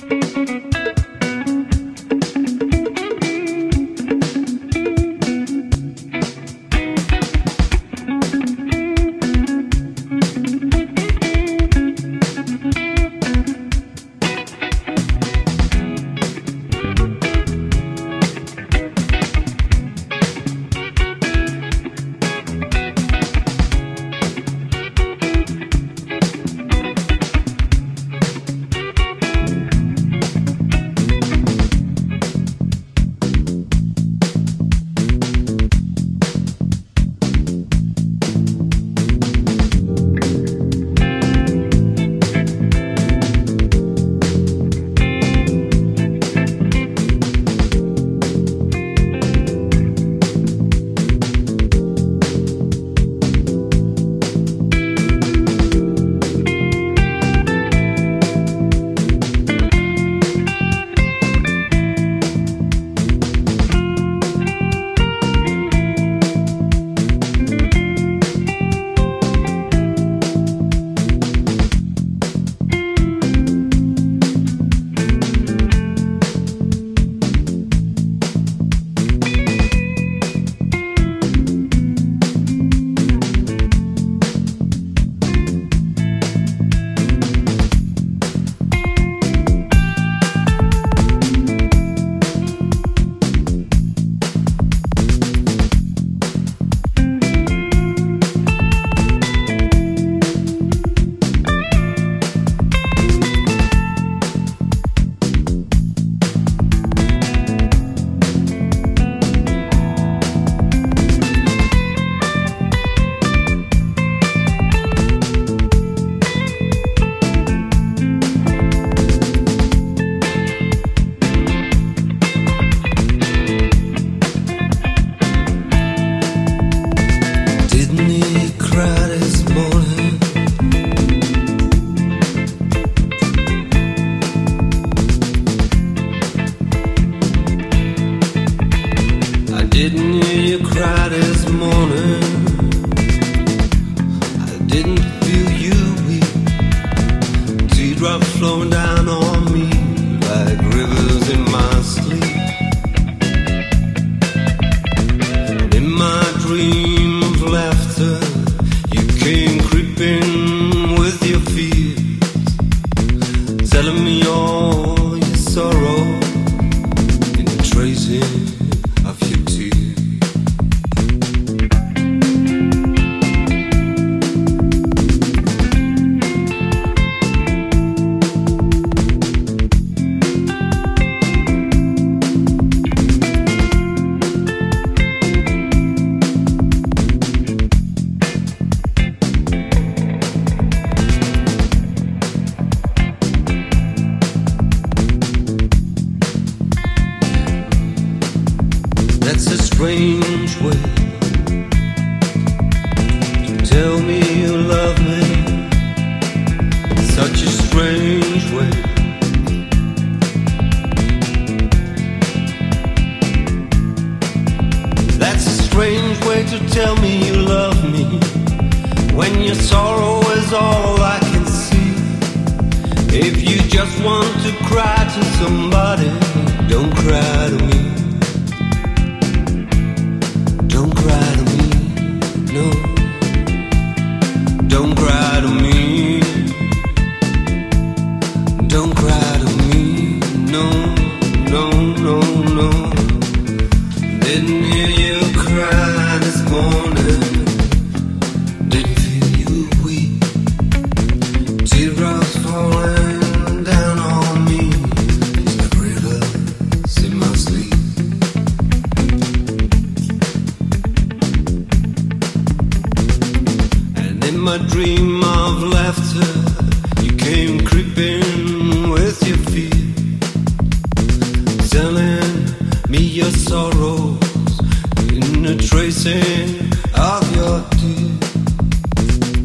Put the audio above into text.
flowing down on me like rivers in my sleep. And in my dream of laughter, you came creeping with your fears, telling me all your sorrow and the tracing of your tears. That's a strange way to tell me you love me. Such a strange way. That's a strange way to tell me you love me, when your sorrow is all I can see. If you just want to cry to somebody, don't cry to me. Don't cry to me, no. Don't cry to me. Don't cry to me, no, no, no, no. Didn't hear you cry this morning. Didn't feel you weep. Teardrops falling down on me like rivers in my sleep. In my dream of laughter, you came creeping with your fear, telling me your sorrows in the tracing of your tears.